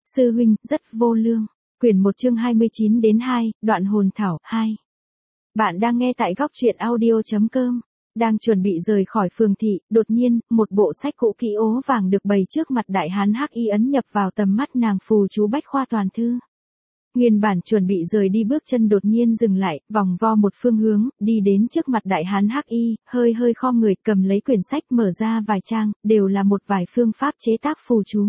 Sư huynh, rất vô lương. Quyển 1 chương 29 đến 2, đoạn hồn thảo, 2. Bạn đang nghe tại góc truyện audio.com. Đang chuẩn bị rời khỏi phường thị, đột nhiên, một bộ sách cũ kỹ ố vàng được bày trước mặt đại hán hắc y ấn nhập vào tầm mắt nàng phù chú bách khoa toàn thư. Nguyên bản chuẩn bị rời đi bước chân đột nhiên dừng lại, vòng vo một phương hướng, đi đến trước mặt đại hán hắc y, hơi khom người cầm lấy quyển sách mở ra vài trang, đều là một vài phương pháp chế tác phù chú.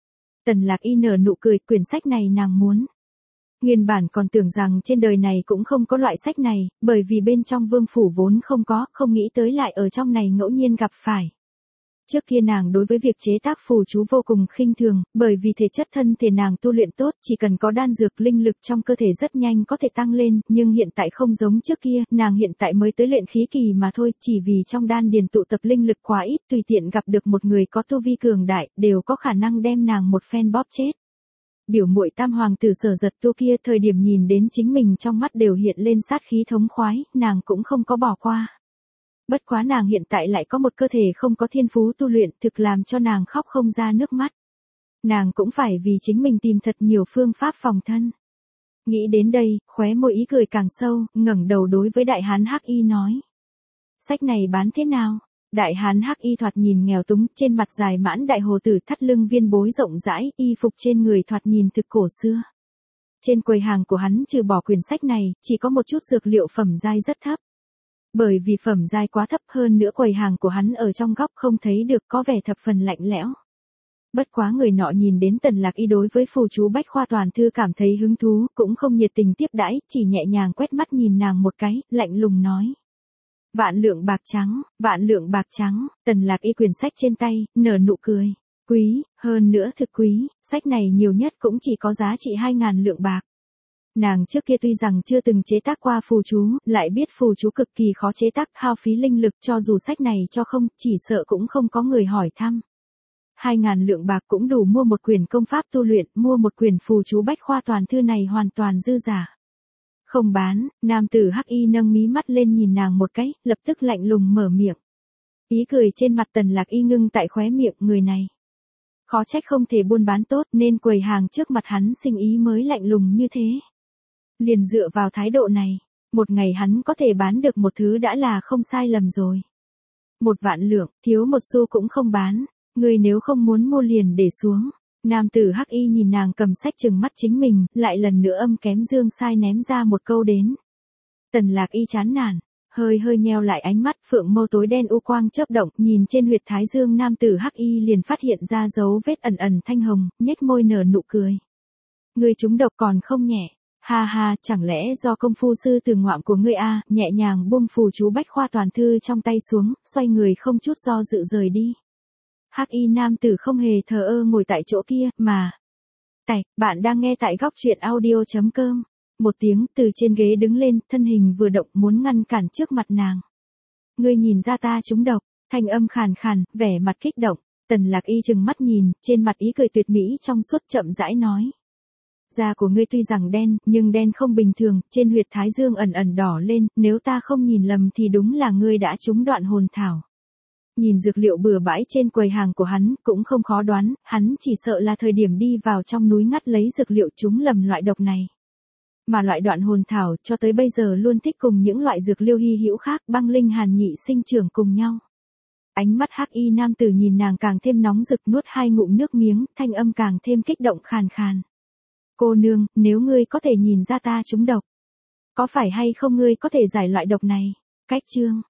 Tần Lạc Y nở nụ cười, quyển sách này nàng muốn. Nguyên bản còn tưởng rằng trên đời này cũng không có loại sách này, bởi vì bên trong vương phủ vốn không có, không nghĩ tới lại ở trong này ngẫu nhiên gặp phải. Trước kia nàng đối với việc chế tác phù chú vô cùng khinh thường, bởi vì thể chất thân thể nàng tu luyện tốt, chỉ cần có đan dược linh lực trong cơ thể rất nhanh có thể tăng lên, nhưng hiện tại không giống trước kia, nàng hiện tại mới tới luyện khí kỳ mà thôi, chỉ vì trong đan điền tụ tập linh lực quá ít, tùy tiện gặp được một người có tu vi cường đại, đều có khả năng đem nàng một phen bóp chết. Biểu muội tam hoàng tử Sở Giật Tu kia thời điểm nhìn đến chính mình trong mắt đều hiện lên sát khí thống khoái, nàng cũng không có bỏ qua. Bất quá nàng hiện tại lại có một cơ thể không có thiên phú tu luyện, thực làm cho nàng khóc không ra nước mắt. Nàng cũng phải vì chính mình tìm thật nhiều phương pháp phòng thân. Nghĩ đến đây, khóe môi ý cười càng sâu, ngẩng đầu đối với đại hán hắc y nói. Sách này bán thế nào? Đại hán hắc y thoạt nhìn nghèo túng, trên mặt dài mãn đại hồ tử thắt lưng viên bối rộng rãi, y phục trên người thoạt nhìn thực cổ xưa. Trên quầy hàng của hắn trừ bỏ quyển sách này, chỉ có một chút dược liệu phẩm giai rất thấp. Bởi vì phẩm giai quá thấp hơn nữa quầy hàng của hắn ở trong góc không thấy được, có vẻ thập phần lạnh lẽo. Bất quá người nọ nhìn đến Tần Lạc Y đối với phù chú bách khoa toàn thư cảm thấy hứng thú, cũng không nhiệt tình tiếp đãi, chỉ nhẹ nhàng quét mắt nhìn nàng một cái, lạnh lùng nói. Vạn lượng bạc trắng, vạn lượng bạc trắng. Tần Lạc Y quyển sách trên tay, nở nụ cười. Quý, hơn nữa thực quý, sách này nhiều nhất cũng chỉ có giá trị 2.000 lượng bạc. Nàng trước kia tuy rằng chưa từng chế tác qua phù chú, lại biết phù chú cực kỳ khó chế tác, hao phí linh lực, cho dù sách này cho không, chỉ sợ cũng không có người hỏi thăm. 2.000 lượng bạc cũng đủ mua một quyển công pháp tu luyện, mua một quyển phù chú bách khoa toàn thư này hoàn toàn dư giả. Không bán, nam tử hắc y nâng mí mắt lên nhìn nàng một cái, lập tức lạnh lùng mở miệng. Ý cười trên mặt Tần Lạc Y ngưng tại khóe miệng, người này. Khó trách không thể buôn bán tốt nên quầy hàng trước mặt hắn sinh ý mới lạnh lùng như thế. Liền dựa vào thái độ này, một ngày hắn có thể bán được một thứ đã là không sai lầm rồi. 1.000 lượng, thiếu một xu cũng không bán, người nếu không muốn mua liền để xuống. Nam tử hắc y nhìn nàng cầm sách trừng mắt chính mình, lại lần nữa âm kém dương sai ném ra một câu đến. Tần Lạc Y chán nản, hơi nheo lại ánh mắt, phượng mâu tối đen u quang chớp động, nhìn trên huyệt thái dương nam tử hắc y liền phát hiện ra dấu vết ẩn thanh hồng, nhếch môi nở nụ cười. Người trúng độc còn không nhẹ. Ha ha, chẳng lẽ do công phu sư từ ngoạm của ngươi a? Nhẹ nhàng buông phù chú bách khoa toàn thư trong tay xuống, xoay người không chút do dự rời đi. Hắc y nam tử không hề thờ ơ ngồi tại chỗ kia, mà. Bạn đang nghe tại góc truyện audio.com. Một tiếng từ trên ghế đứng lên, thân hình vừa động muốn ngăn cản trước mặt nàng. Ngươi nhìn ra ta trúng độc, thanh âm khàn khàn, vẻ mặt kích động. Tần Lạc Y trừng mắt nhìn, trên mặt ý cười tuyệt mỹ trong suốt chậm rãi nói. Da của ngươi tuy rằng đen, nhưng đen không bình thường, trên huyệt thái dương ẩn đỏ lên, nếu ta không nhìn lầm thì đúng là ngươi đã trúng đoạn hồn thảo. Nhìn dược liệu bừa bãi trên quầy hàng của hắn, cũng không khó đoán, hắn chỉ sợ là thời điểm đi vào trong núi ngắt lấy dược liệu trúng lầm loại độc này. Mà loại đoạn hồn thảo cho tới bây giờ luôn thích cùng những loại dược liêu hy hữu khác, băng linh hàn nhị sinh trưởng cùng nhau. Ánh mắt hắc y nam tử nhìn nàng càng thêm nóng rực, nuốt 2 ngụm nước miếng, thanh âm càng thêm kích động khàn khàn. Cô nương, nếu ngươi có thể nhìn ra ta trúng độc, có phải hay không ngươi có thể giải loại độc này? Cách chương.